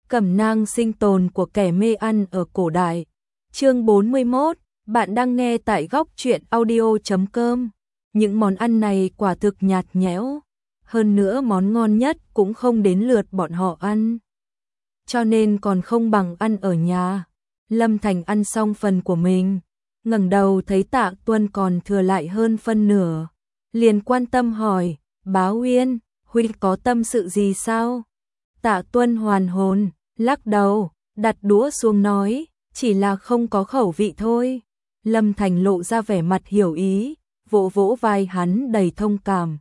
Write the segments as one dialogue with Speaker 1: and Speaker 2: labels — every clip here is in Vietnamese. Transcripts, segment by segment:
Speaker 1: Cẩm nang sinh tồn của kẻ mê ăn ở cổ đại. Chương 41, bạn đang nghe tại góc truyện audio.com. Những món ăn này quả thực nhạt nhẽo, hơn nữa món ngon nhất cũng không đến lượt bọn họ ăn. Cho nên còn không bằng ăn ở nhà. Lâm Thành ăn xong phần của mình, ngẩng đầu thấy Tạ Tuân còn thừa lại hơn phân nửa, liền quan tâm hỏi, Bá Uyên, huynh có tâm sự gì sao? Tạ Tuân hoàn hồn, lắc đầu, đặt đũa xuống nói, chỉ là không có khẩu vị thôi. Lâm Thành lộ ra vẻ mặt hiểu ý, vỗ vỗ vai hắn đầy thông cảm.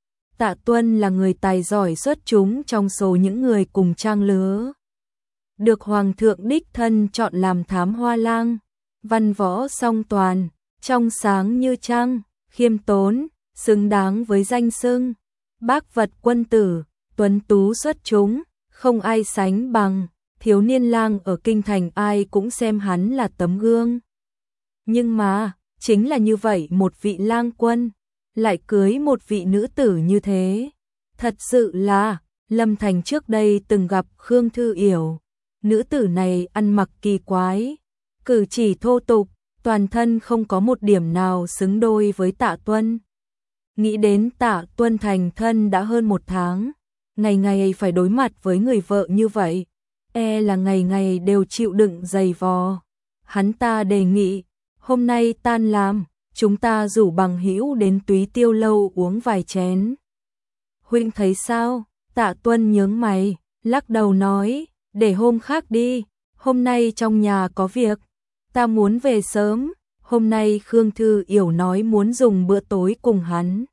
Speaker 1: Tạ Tuân là người tài giỏi xuất chúng trong số những người cùng trang lứa, được Hoàng thượng đích thân chọn làm thám hoa lang, văn võ song toàn, trong sáng như trăng, khiêm tốn, xứng đáng với danh xưng bác vật quân tử, tuấn tú xuất chúng, không ai sánh bằng. Thiếu niên lang ở kinh thành ai cũng xem hắn là tấm gương. Nhưng mà, chính là như vậy một vị lang quân, lại cưới một vị nữ tử như thế. Thật sự là, Lâm Thành trước đây từng gặp Khương Thư Yểu. Nữ tử này ăn mặc kỳ quái, cử chỉ thô tục, toàn thân không có một điểm nào xứng đôi với Tạ Tuân. Nghĩ đến Tạ Tuân thành thân đã hơn 1 tháng, ngày ngày phải đối mặt với người vợ như vậy, là ngày ngày đều chịu đựng dày vò. Hắn ta đề nghị, hôm nay tan làm, chúng ta rủ bằng hữu đến Túy Tiêu lâu uống vài chén. Huynh thấy sao? Tạ Tuân nhướng mày, lắc đầu nói, để hôm khác đi, hôm nay trong nhà có việc, ta muốn về sớm. Hôm nay Khương Thư Yểu nói muốn dùng bữa tối cùng hắn.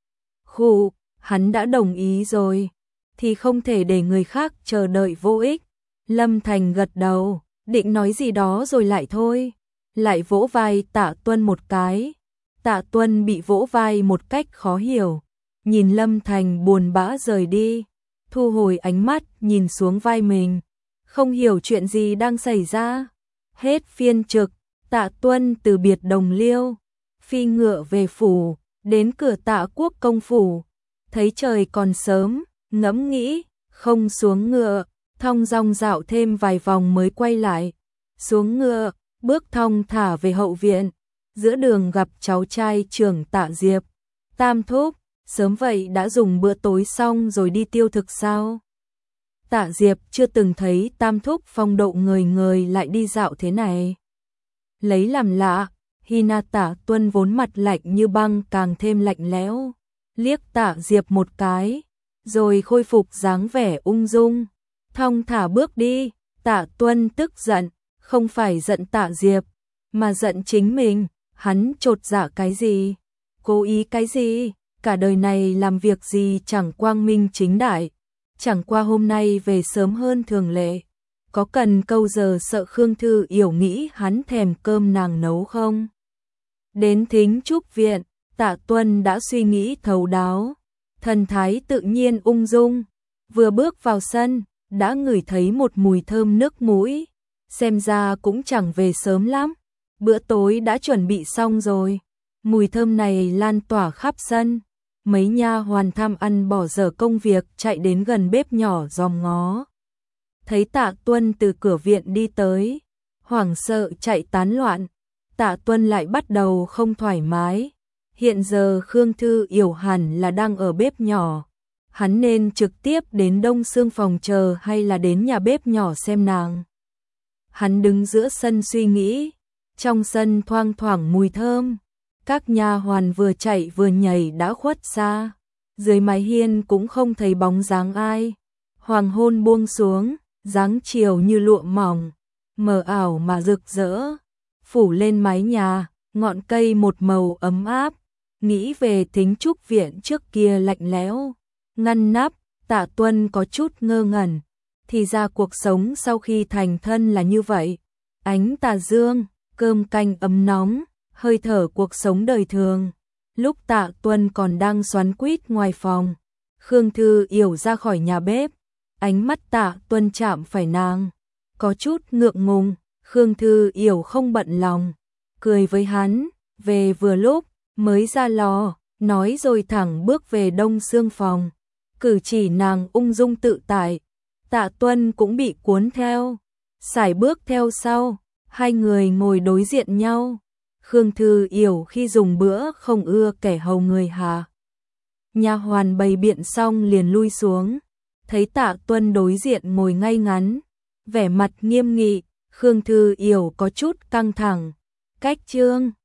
Speaker 1: Khụ, hắn đã đồng ý rồi, thì không thể để người khác chờ đợi vô ích. Lâm Thành gật đầu, định nói gì đó rồi lại thôi, lại vỗ vai Tạ Tuân một cái. Tạ Tuân bị vỗ vai một cách khó hiểu, nhìn Lâm Thành buồn bã rời đi, thu hồi ánh mắt nhìn xuống vai mình, không hiểu chuyện gì đang xảy ra. Hết phiên trực, Tạ Tuân từ biệt Đồng Liêu, phi ngựa về phủ, đến cửa Tạ Quốc công phủ, thấy trời còn sớm, ngẫm nghĩ, không xuống ngựa, thong dong dạo thêm vài vòng mới quay lại. Xuống ngựa, bước thong thả về hậu viện, giữa đường gặp cháu trai trưởng Tạ Diệp. Tam thúc, sớm vậy đã dùng bữa tối xong rồi đi tiêu thực sao? Tạ Diệp chưa từng thấy Tam thúc phong độ ngời ngời lại đi dạo thế này. Lấy làm lạ, Hina Tạ Tuân vốn mặt lạnh như băng càng thêm lạnh lẽo, liếc Tạ Diệp một cái, rồi khôi phục dáng vẻ ung dung, thong thả bước đi. Tạ Tuân tức giận, không phải giận Tạ Diệp, mà giận chính mình. Hắn chột dạ cái gì? Cố ý cái gì? Cả đời này làm việc gì chẳng quang minh chính đại, chẳng qua hôm nay về sớm hơn thường lệ. Có cần câu giờ sợ Khương Thư Yểu nghĩ hắn thèm cơm nàng nấu không? Đến Thính Trúc viện, Tạ Tuân đã suy nghĩ thấu đáo, thần thái tự nhiên ung dung, vừa bước vào sân, đã ngửi thấy một mùi thơm nước mũi, xem ra cũng chẳng về sớm lắm. Bữa tối đã chuẩn bị xong rồi, mùi thơm này lan tỏa khắp sân. Mấy nha hoàn tham ăn bỏ dở công việc chạy đến gần bếp nhỏ dòm ngó. Thấy Tạ Tuân từ cửa viện đi tới, hoảng sợ chạy tán loạn. Tạ Tuân lại bắt đầu không thoải mái. Hiện giờ Khương Thư Yểu hẳn là đang ở bếp nhỏ, hắn nên trực tiếp đến Đông Xương phòng chờ hay là đến nhà bếp nhỏ xem nàng. Hắn đứng giữa sân suy nghĩ, trong sân thoang thoảng mùi thơm, các nha hoàn vừa chạy vừa nhảy đã khuất xa, dưới mái hiên cũng không thấy bóng dáng ai. Hoàng hôn buông xuống, dáng chiều như lụa mỏng, mờ ảo mà rực rỡ, phủ lên mái nhà, ngọn cây một màu ấm áp. Nghĩ về Thính Trúc viện trước kia lạnh lẽo, ngăn nắp, Tạ Tuân có chút ngơ ngẩn. Thì ra cuộc sống sau khi thành thân là như vậy, ánh tà dương, cơm canh ấm nóng, hơi thở cuộc sống đời thường. Lúc Tạ Tuân còn đang xoắn quýt ngoài phòng, Khương Thư Yểu ra khỏi nhà bếp, ánh mắt Tạ Tuân chạm phải nàng, có chút ngượng ngùng. Khương Thư Yểu không bận lòng, cười với hắn, về vừa lúc, mới ra lò, nói rồi thẳng bước về Đông Xương phòng. Cử chỉ nàng ung dung tự tại. Tạ Tuân cũng bị cuốn theo, sải bước theo sau, hai người ngồi đối diện nhau. Khương Thư Yểu khi dùng bữa không ưa kẻ hầu người hà. Nha hoàn bày biện xong liền lui xuống, thấy Tạ Tuân đối diện ngồi ngay ngắn, vẻ mặt nghiêm nghị, Khương Thư Yểu có chút căng thẳng. Cách Trương